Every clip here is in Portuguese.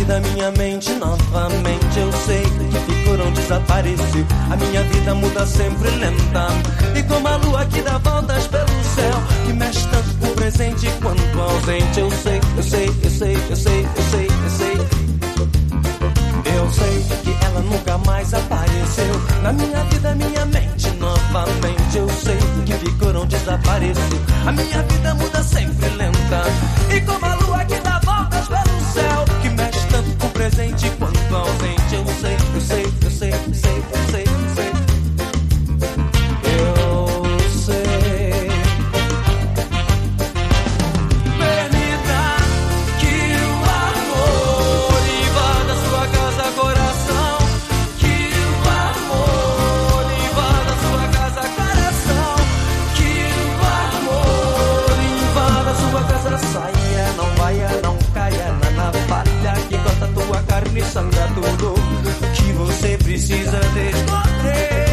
vida, minha mente novamente eu sei que ficou, não desapareceu. A minha vida muda sempre lenta, e como a lua que dá voltas pelo céu, que mexe tanto o presente quanto o ausente. Eu sei, eu sei, eu sei, eu sei, eu sei, eu sei. Eu sei que ela nunca mais apareceu na minha vida, minha mente novamente eu sei que ficou, não desapareceu. A minha vida muda sempre lenta, e como a lua que dá voltas pelo céu, que mexe tanto com o presente quanto o ausente. Eu sei, eu sei, eu sei, eu sei, eu sei, eu sei. Eu sei. Permita que o amor invada sua casa, coração. Que o amor invada sua casa, coração. Que o amor invada sua casa. Saia, não vaia, não caia na navalha que corta tua carne e sangra tudo que você precisa descobrir.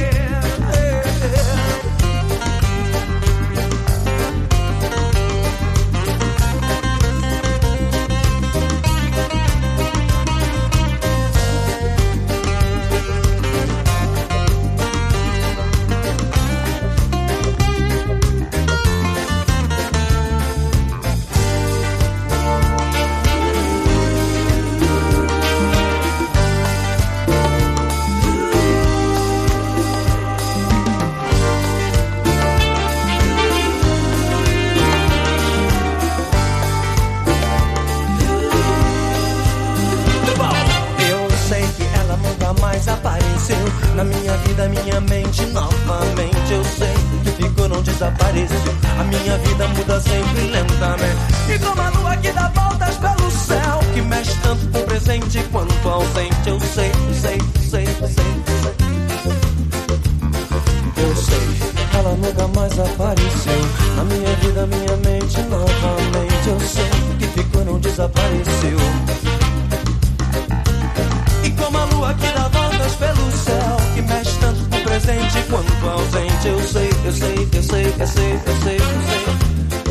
Na minha vida, minha mente novamente eu sei que ficou, não desapareceu. A minha vida muda sempre lentamente, e como a lua que dá voltas pelo céu, que mexe tanto com o presente quanto o ausente. Eu sei, eu sei, eu sei, eu sei, eu sei. Eu sei, ela nunca mais apareceu na minha vida, minha mente novamente eu sei que ficou, não desapareceu. E como a lua que dá voltas pelo céu, que mexe tanto com o presente quanto o ausente. Eu sei, eu sei, eu sei, eu sei, eu sei, eu sei.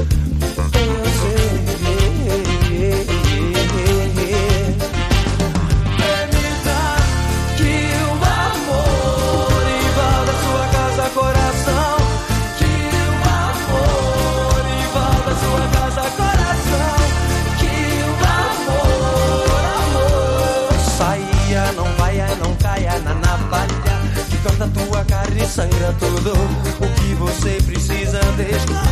Permita que o amor invada sua casa, coração. Que o amor invada sua casa, coração. Que o amor saia, não vaia, não caia na navalha que corta tua carne e sangra tudo o que você precisa descobrir.